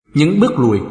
Những bước lùi.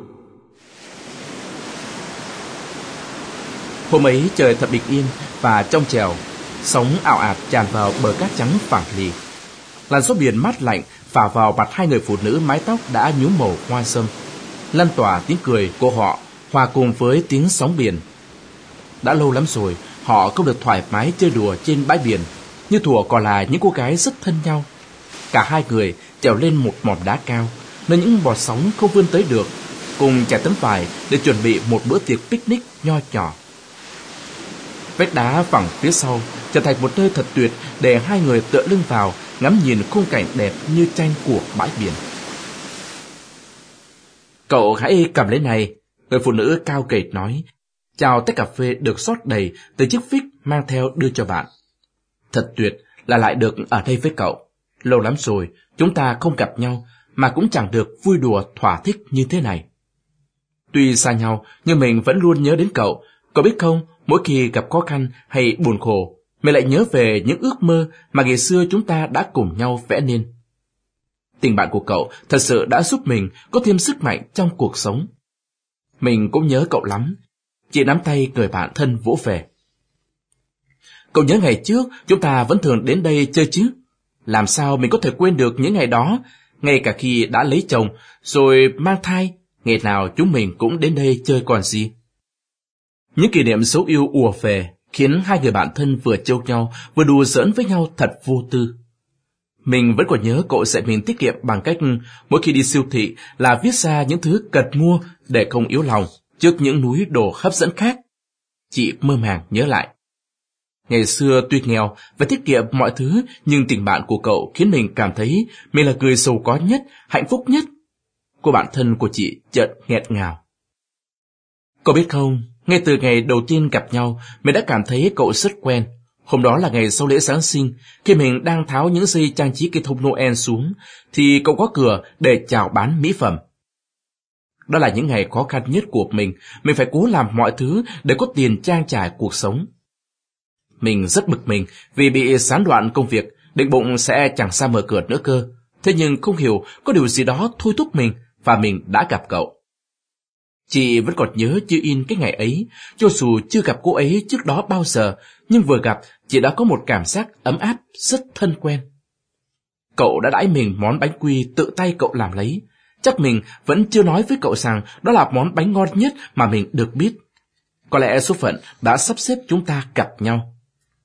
Hôm ấy trời thật bình yên và trong trèo, sóng ảo ạt tràn vào bờ cát trắng phẳng lì. Làn gió biển mát lạnh phả vào mặt hai người phụ nữ mái tóc đã nhuốm màu hoa sâm, lan tỏa tiếng cười của họ hòa cùng với tiếng sóng biển. Đã lâu lắm rồi họ không được thoải mái chơi đùa trên bãi biển, như thuở còn là những cô gái rất thân nhau. Cả hai người trèo lên một mỏm đá cao, nơi những bọt sóng không vươn tới được, cùng trải tấm vải để chuẩn bị một bữa tiệc picnic nho nhỏ. Vách đá phẳng phía sau trở thành một nơi thật tuyệt để hai người tựa lưng vào, ngắm nhìn khung cảnh đẹp như tranh của bãi biển. "Cậu hãy cầm lấy này," người phụ nữ cao gầy nói, chào tách cà phê được rót đầy từ chiếc phích mang theo đưa cho bạn. "Thật tuyệt là lại được ở đây với cậu. Lâu lắm rồi chúng ta không gặp nhau, mà cũng chẳng được vui đùa thỏa thích như thế này. Tuy xa nhau nhưng mình vẫn luôn nhớ đến cậu. Cậu biết không, mỗi khi gặp khó khăn hay buồn khổ, mình lại nhớ về những ước mơ mà ngày xưa chúng ta đã cùng nhau vẽ nên. Tình bạn của cậu thật sự đã giúp mình có thêm sức mạnh trong cuộc sống. Mình cũng nhớ cậu lắm." Chị nắm tay người bạn thân vỗ về. "Cậu nhớ ngày trước chúng ta vẫn thường đến đây chơi chứ? Làm sao mình có thể quên được những ngày đó, ngay cả khi đã lấy chồng rồi mang thai, ngày nào chúng mình cũng đến đây chơi còn gì." Những kỷ niệm xấu yêu ùa về, khiến hai người bạn thân vừa trêu nhau vừa đùa giỡn với nhau thật vô tư. Mình vẫn còn nhớ cậu dạy mình tiết kiệm bằng cách mỗi khi đi siêu thị là viết ra những thứ cần mua để không yếu lòng trước những núi đồ hấp dẫn khác. Chị mơ màng nhớ lại. Ngày xưa tuy nghèo và tiết kiệm mọi thứ, nhưng tình bạn của cậu khiến mình cảm thấy mình là người giàu có nhất, hạnh phúc nhất. Cô bạn thân của chị chợt nghẹn ngào. "Cậu biết không, ngay từ ngày đầu tiên gặp nhau, mình đã cảm thấy cậu rất quen. Hôm đó là ngày sau lễ Giáng sinh, khi mình đang tháo những dây trang trí cây thông Noel xuống, thì cậu có cửa để chào bán mỹ phẩm. Đó là những ngày khó khăn nhất của mình phải cố làm mọi thứ để có tiền trang trải cuộc sống. Mình rất bực mình vì bị gián đoạn công việc, định bụng sẽ chẳng sao mở cửa nữa cơ. Thế nhưng không hiểu có điều gì đó thôi thúc mình và mình đã gặp cậu. Chị vẫn còn nhớ như in cái ngày ấy, cho dù chưa gặp cô ấy trước đó bao giờ, nhưng vừa gặp chị đã có một cảm giác ấm áp rất thân quen. Cậu đã đãi mình món bánh quy tự tay cậu làm lấy. Chắc mình vẫn chưa nói với cậu rằng đó là món bánh ngon nhất mà mình được biết. Có lẽ số phận đã sắp xếp chúng ta gặp nhau."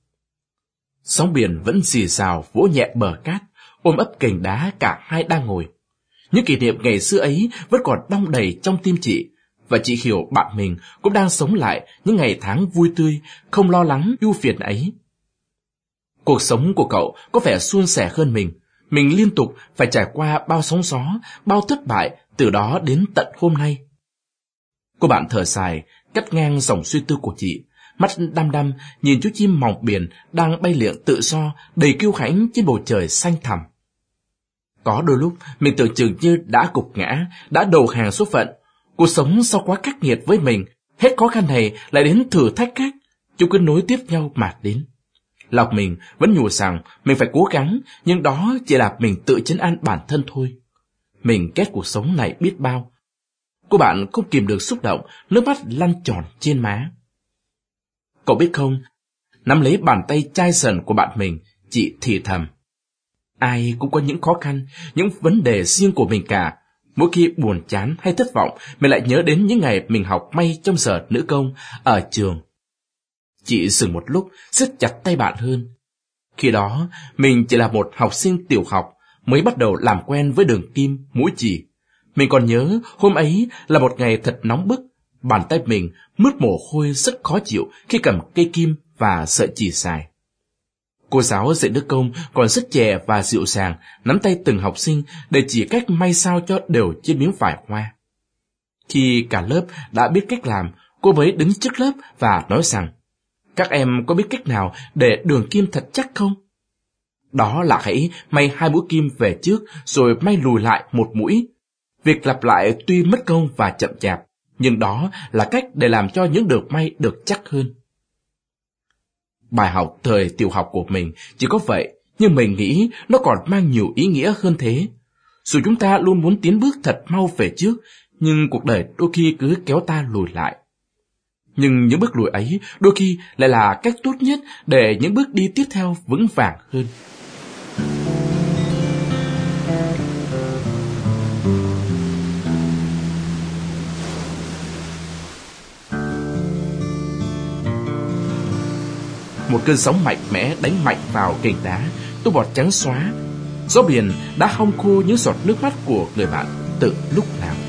Sóng biển vẫn rì rào vỗ nhẹ bờ cát, ôm ấp cành đá cả hai đang ngồi. Những kỷ niệm ngày xưa ấy vẫn còn đong đầy trong tim chị, và chị hiểu bạn mình cũng đang sống lại những ngày tháng vui tươi, không lo lắng ưu phiền ấy. Cuộc sống của cậu có vẻ suôn sẻ hơn mình liên tục phải trải qua bao sóng gió, bao thất bại từ đó đến tận hôm nay. Cô bạn thở dài, cắt ngang dòng suy tư của chị, mắt đăm đăm nhìn chú chim mỏng biển đang bay lượn tự do, đầy kiêu hãnh trên bầu trời xanh thẳm. Có đôi lúc mình tưởng chừng như đã gục ngã, đã đầu hàng số phận. Cuộc sống sao quá khắc nghiệt với mình, hết khó khăn này lại đến thử thách khác, chúng cứ nối tiếp nhau mà đến. Lòng mình vẫn nhủ rằng mình phải cố gắng, nhưng đó chỉ là mình tự trấn an bản thân thôi. Mình ghét cuộc sống này biết bao. Cô bạn không kìm được xúc động, nước mắt lăn tròn trên má. Cậu biết không, nắm lấy bàn tay chai sần của bạn mình, chị thì thầm. Ai cũng có những khó khăn, những vấn đề riêng của mình cả. Mỗi khi buồn chán hay thất vọng, mình lại nhớ đến những ngày mình học may trong giờ nữ công ở trường. Chị dừng một lúc, siết chặt tay bạn hơn. Khi đó, mình chỉ là một học sinh tiểu học, mới bắt đầu làm quen với đường kim, mũi chỉ. Mình còn nhớ hôm ấy là một ngày thật nóng bức, bàn tay mình mướt mồ hôi rất khó chịu khi cầm cây kim và sợi chỉ xài. Cô giáo dạy nữ công còn rất trẻ và dịu dàng, nắm tay từng học sinh để chỉ cách may sao cho đều trên miếng vải hoa. Khi cả lớp đã biết cách làm, cô mới đứng trước lớp và nói rằng, các em có biết cách nào để đường kim thật chắc không? Đó là hãy may 2 mũi kim về trước rồi may lùi lại 1 mũi. Việc lặp lại tuy mất công và chậm chạp, nhưng đó là cách để làm cho những đường may được chắc hơn. Bài học thời tiểu học của mình chỉ có vậy, nhưng mình nghĩ nó còn mang nhiều ý nghĩa hơn thế. Dù chúng ta luôn muốn tiến bước thật mau về trước, nhưng cuộc đời đôi khi cứ kéo ta lùi lại. Nhưng những bước lùi ấy đôi khi lại là cách tốt nhất để những bước đi tiếp theo vững vàng hơn. Một cơn sóng mạnh mẽ đánh mạnh vào cành đá, tua bọt trắng xóa. Gió biển đã hong khô những giọt nước mắt của người bạn từ lúc nào.